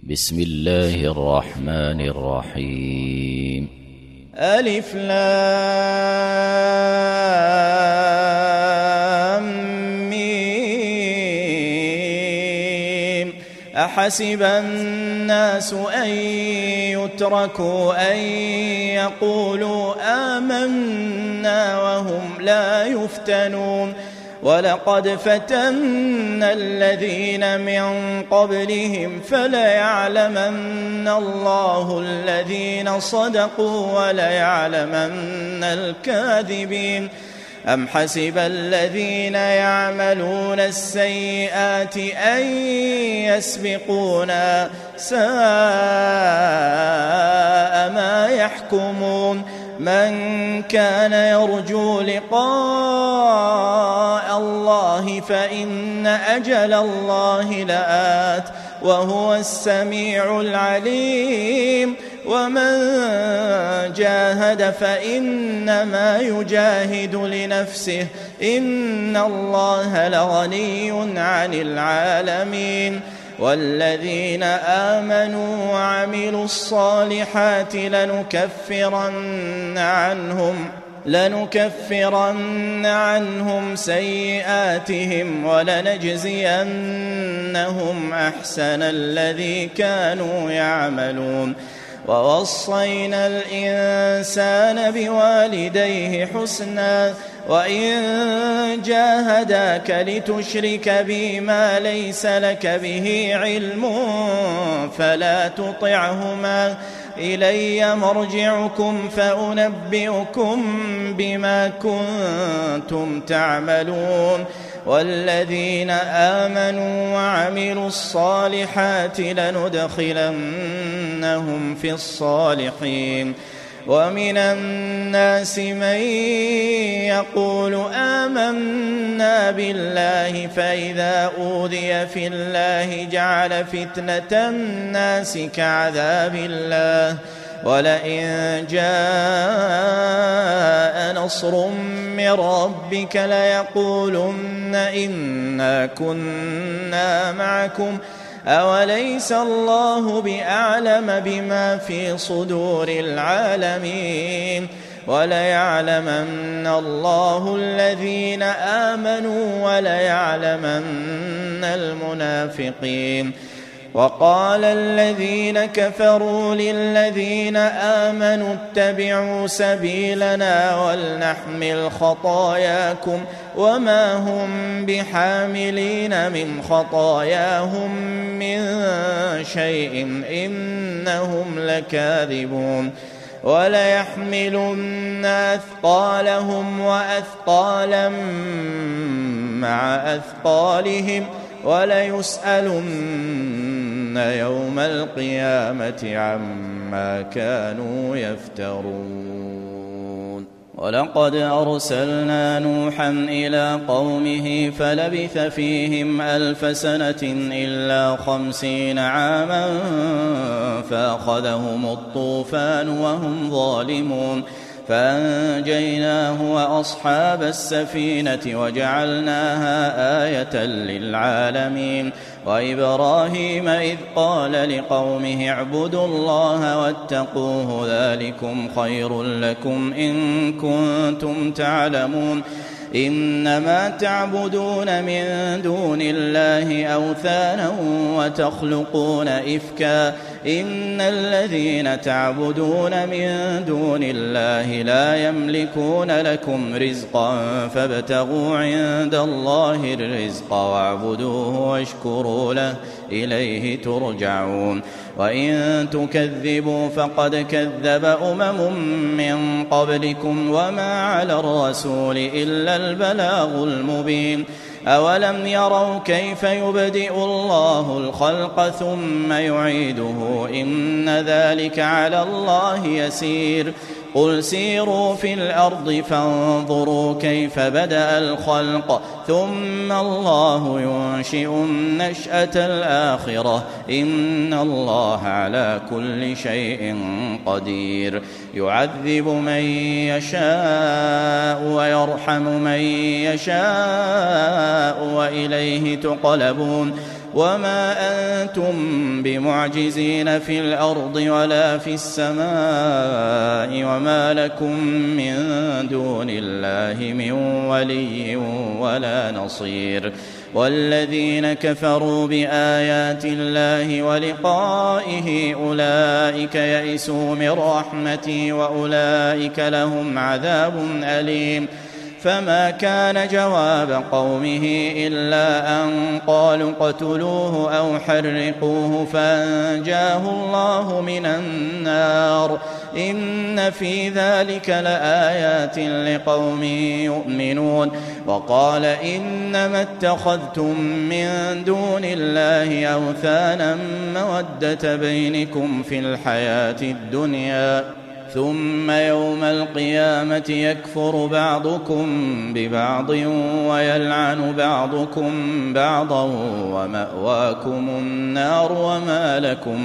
بسم الله الرحمن الرحيم. ألف لام ميم. أحسب الناس أن يتركوا أن يقولوا آمنا وهم لا يفتنون. ولقد فتنا الذين من قبلهم فليعلمن الله الذين صدقوا وليعلمن الكاذبين. أم حسب الذين يعملون السيئات أن يسبقونا ساء ما يحكمون. من كان يرجو لقاء الله فإن أجل الله لآت وهو السميع العليم. ومن جاهد فإنما يجاهد لنفسه إن الله لغني عن العالمين. والذين آمنوا وعملوا الصالحات لنكفرن عنهم سيئاتهم ولنجزينهم أحسن الذي كانوا يعملون. ووصينا الإنسان بوالديه حسنا وإن جاهداك لتشرك بي ما ليس لك به علم فلا تطعهما إلي مرجعكم فأنبئكم بما كنتم تعملون. والذين آمنوا وعملوا الصالحات لندخلنهم في الصالحين. ومن الناس من يقول آمنا بالله فإذا أوذي في الله جعل فتنة الناس كعذاب الله. ولئن جاء نصر من ربك ليقولن إنا كنا معكم أوليس الله بأعلم بما في صدور العالمين. وليعلمن الله الذين آمنوا وليعلمن المنافقين. وقال الذين كفروا للذين آمنوا اتبعوا سبيلنا ولنحمل خطاياكم وما هم بحاملين من خطاياهم من شيء إنهم لكاذبون. وليحملن أثقالهم وأثقالا مع أثقالهم وليسألن يوم القيامة عما كانوا يفترون. ولقد أرسلنا نوحا إلى قومه فلبث فيهم 1000 سنة إلا 50 عاما فأخذهم الطوفان وهم ظالمون فأنجيناه وأصحاب السفينة وجعلناها آية للعالمين. وإبراهيم إذ قال لقومه اعبدوا الله واتقوه ذلكم خير لكم إن كنتم تعلمون. إنما تعبدون من دون الله أوثانا وتخلقون إفكا إن الذين تعبدون من دون الله لا يملكون لكم رزقا فابتغوا عند الله الرزق واعبدوه واشكروا له إليه ترجعون. وإن تكذبوا فقد كذب من قبلكم وما على الرسول إلا البلاغ المبين. أولم يروا كيف يبدئ الله الخلق ثم يعيده إن ذلك على الله يسير. قل سيروا في الأرض فانظروا كيف بدأ الخلق ثم الله ينشئ النشأة الآخرة إن الله على كل شيء قدير. يعذب من يشاء ويرحم من يشاء وإليه تقلبون. وما أنتم بمعجزين في الأرض ولا في السماء وما لكم من دون الله من ولي ولا نصير والذين كفروا بآيات الله ولقائه أولئك يئسوا من رحمتي وأولئك لهم عذاب أليم فما كان جواب قومه إلا أن قالوا اقتلوه أو حرقوه فأنجاه الله من النار إن في ذلك لآيات لقوم يؤمنون وقال إنما اتخذتم من دون الله أوثانا مودة بينكم في الحياة الدنيا ثم يوم القيامة يكفر بعضكم ببعض ويلعن بعضكم بعضا ومأواكم النار وما لكم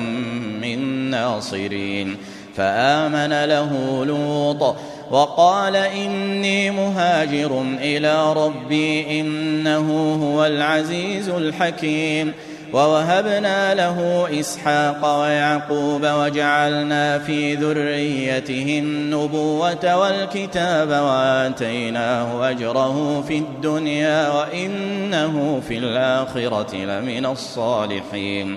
من ناصرين فآمن له لوط وقال إني مهاجر إلى ربي إنه هو العزيز الحكيم ووهبنا له إسحاق ويعقوب وجعلنا في ذريته النبوة والكتاب وآتيناه أجره في الدنيا وإنه في الآخرة لمن الصالحين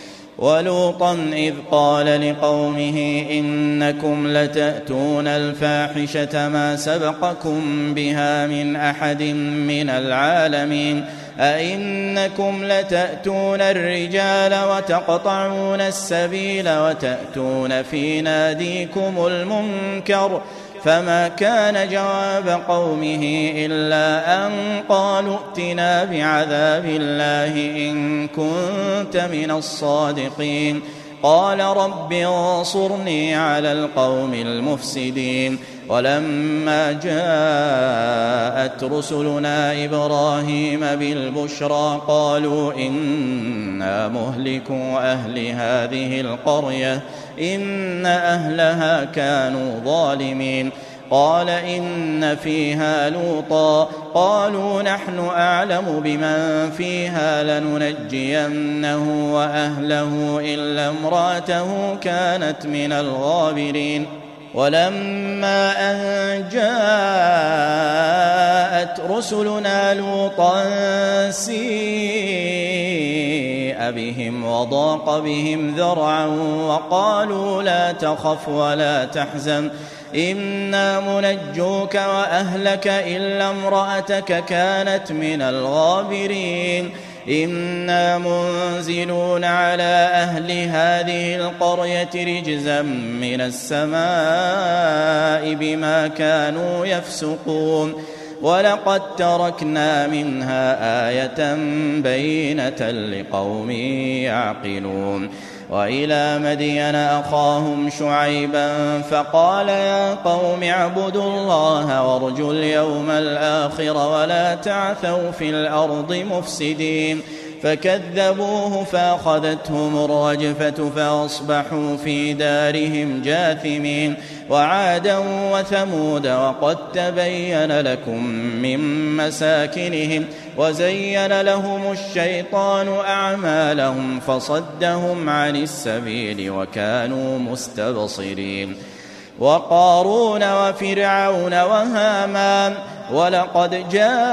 ولوطا إذ قال لقومه إنكم لتأتون الفاحشة ما سبقكم بها من أحد من العالمين أئنكم لتأتون الرجال وتقطعون السبيل وتأتون في ناديكم المنكر فما كان جواب قومه إلا أن قالوا ائتنا بعذاب الله إن كنت من الصادقين قال رب انصرني على القوم المفسدين ولما جاءت رسلنا إبراهيم بالبشرى قالوا إنا مهلكو أهل هذه القرية إن أهلها كانوا ظالمين قال إن فيها لوطا قالوا نحن أعلم بمن فيها لننجينه وأهله إلا امرأته كانت من الغابرين ولما أن جاءت رسلنا لوطا سيء بهم وضاق بهم ذرعا وقالوا لا تخف ولا تحزن إنا منجوك وأهلك إلا امرأتك كانت من الغابرين إنا منزلون على أهل هذه القرية رجزا من السماء بما كانوا يفسقون ولقد تركنا منها آية بينة لقوم يعقلون وإلى مدين أخاهم شعيبا فقال يا قوم اعبدوا الله وارجوا اليوم الآخر ولا تعثوا في الأرض مفسدين فكذبوه فأخذتهم الرجفة فأصبحوا في دارهم جاثمين وعادا وثمود وقد تبين لكم من مساكنهم وزين لهم الشيطان أعمالهم فصدهم عن السبيل وكانوا مستبصرين وقارون وفرعون وهامان ولقد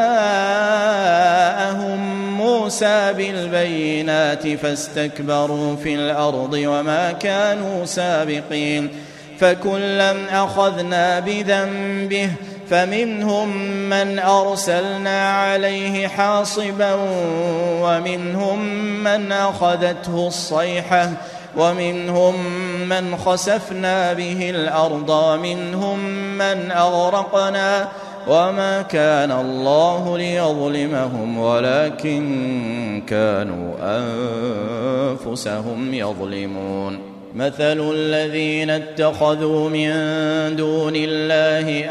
جاءهم موسى بالبينات فاستكبروا في الأرض وما كانوا سابقين فكلا أخذنا بذنبه فمنهم من أرسلنا عليه حاصبا ومنهم من أخذته الصيحة ومنهم من خسفنا به الأرض ومنهم من أغرقنا وما كان الله ليظلمهم ولكن كانوا أنفسهم يظلمون مثل الذين اتخذوا من دون الله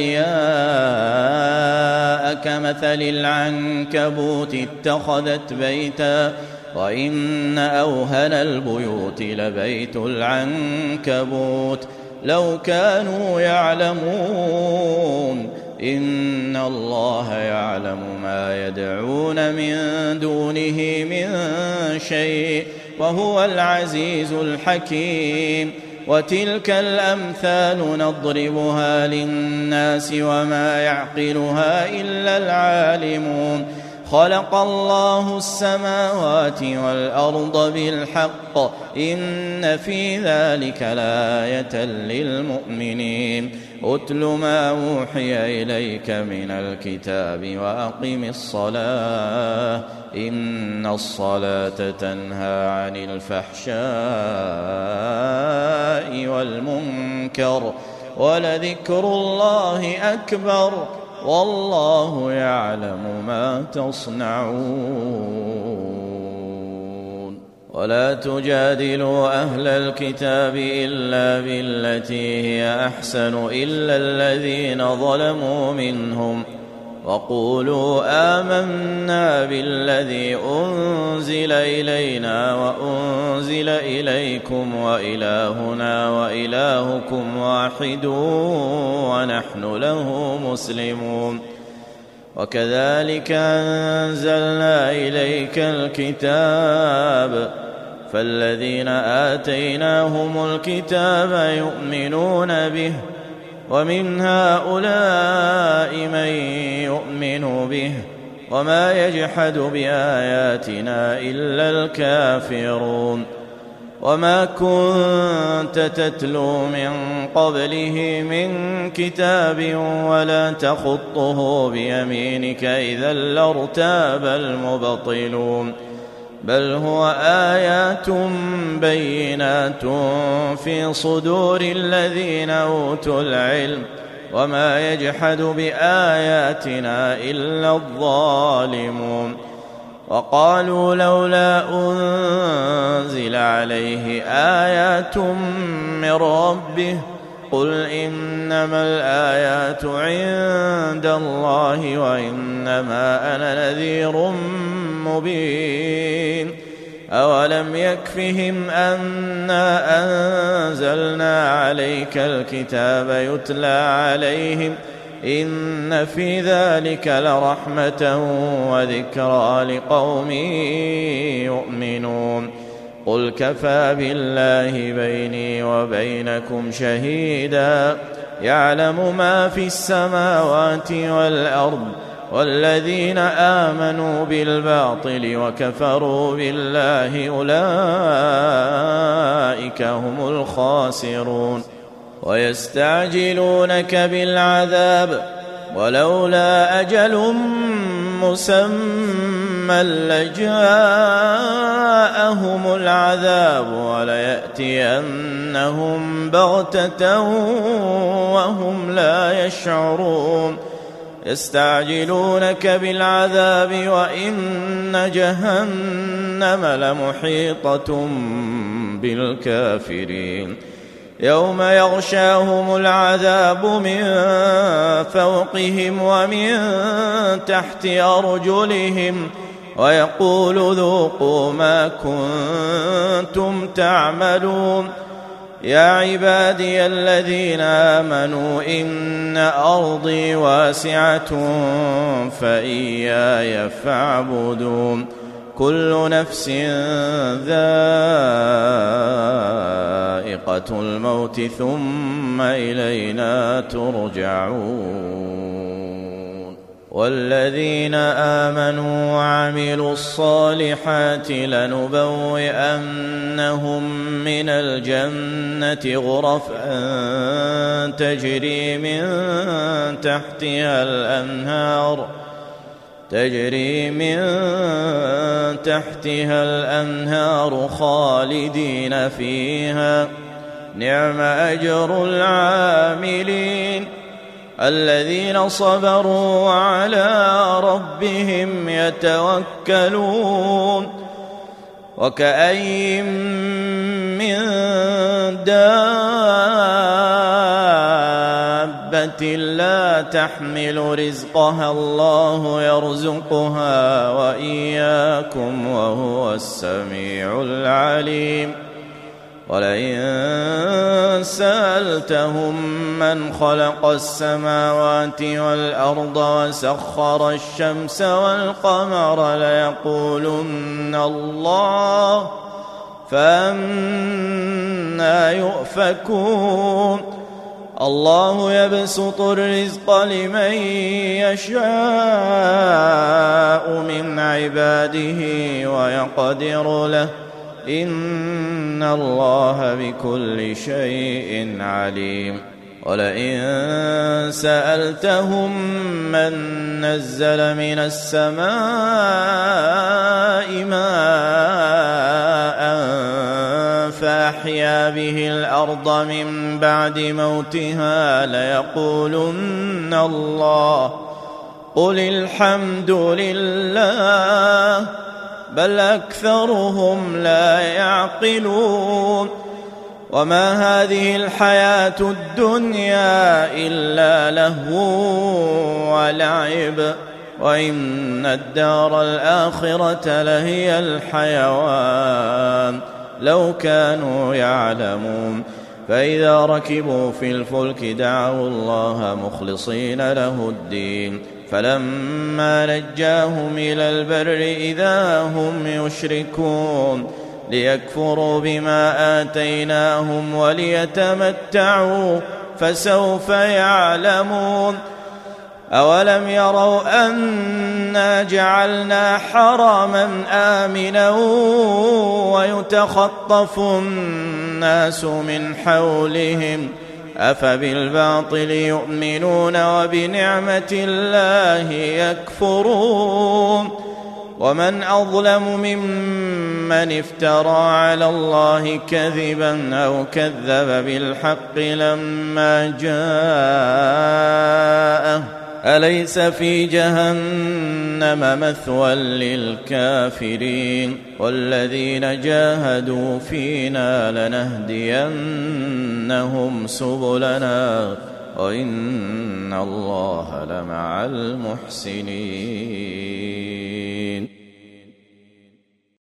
أولياء كمثل العنكبوت اتخذت بيتا وإن أوهن البيوت لبيت العنكبوت لو كانوا يعلمون إن الله يعلم ما يدعون من دونه من شيء وهو العزيز الحكيم. وتلك الأمثال نضربها للناس وما يعقلها إلا العالمون. خلق الله السماوات والأرض بالحق إن في ذلك لآية للمؤمنين. أتل ما أوحي إليك من الكتاب وأقم الصلاة إن الصلاة تنهى عن الفحشاء والمنكر ولذكر الله أكبر والله يعلم ما تصنعون. ولا تجادلوا أهل الكتاب إلا بالتي هي أحسن إلا الذين ظلموا منهم وقولوا آمنا بالذي أنزل إلينا وأنزل إليكم وإلهنا وإلهكم واحد ونحن له مسلمون. وكذلك أنزلنا إليك الكتاب فالذين آتيناهم الكتاب يؤمنون به ومن هؤلاء من يؤمن به وما يجحد بآياتنا إلا الكافرون. وما كنت تتلو من قبله من كتاب ولا تخطه بيمينك إذا لارتاب المبطلون. بل هو آيات بينات في صدور الذين أوتوا العلم وما يجحد بآياتنا إلا الظالمون. وقالوا لولا أنزل عليه آيات من ربه قل إنما الآيات عند الله وإنما أنا نذير مبين. أولم يكفهم أنا أنزلنا عليك الكتاب يتلى عليهم إن في ذلك لرحمة وذكرى لقوم يؤمنون. قل كفى بالله بيني وبينكم شهيدا يعلم ما في السماوات والأرض والذين آمنوا بالباطل وكفروا بالله أولئك هم الخاسرون. ويستعجلونك بالعذاب ولولا أجل مسمى لجاءهم العذاب وليأتينهم بغتة وهم لا يشعرون. يستعجلونك بالعذاب وإن جهنم لمحيطة بالكافرين. يوم يغشاهم العذاب من فوقهم ومن تحت أرجلهم ويقول ذوقوا ما كنتم تعملون. يا عبادي الذين آمنوا إن أرضي واسعة فإياي فاعبدون. كل نفس ذائقة الموت ثم إلينا ترجعون. والذين آمنوا وعملوا الصالحات لنبوئنهم من الجنة غرفا تجري من تحتها الأنهار خالدين فيها نعم أجر العاملين. الذين صبروا وعلى ربهم يتوكلون. وكأين من دابة لا تحمل رزقها الله يرزقها وإياكم وهو السميع العليم. ولئن سألتهم من خلق السماوات والأرض وسخر الشمس والقمر ليقولن الله فأنى يؤفكون الله يبسط الرزق لمن يشاء من عباده ويقدر له إن الله بكل شيء عليم ولئن سألتهم من نزل من السماء ماء فأحيا به الأرض من بعد موتها ليقولن الله قل الحمد لله بل أكثرهم لا يعقلون وما هذه الحياة الدنيا إلا لهو ولعب وإن الدار الآخرة لهي الحيوان لو كانوا يعلمون فإذا ركبوا في الفلك دعوا الله مخلصين له الدين فلما نجاهم إلى البر إذا هم يشركون ليكفروا بما آتيناهم وليتمتعوا فسوف يعلمون أولم يروا أنا جعلنا حرما آمنا ويتخطف الناس من حولهم أفبالباطل يؤمنون وبنعمة الله يكفرون ومن أظلم ممن افترى على الله كذبا أو كذب بالحق لما جاءه أليس في جهنم مثوى للكافرين والذين جاهدوا فينا لنهدينهم سبلنا وإن الله لمع المحسنين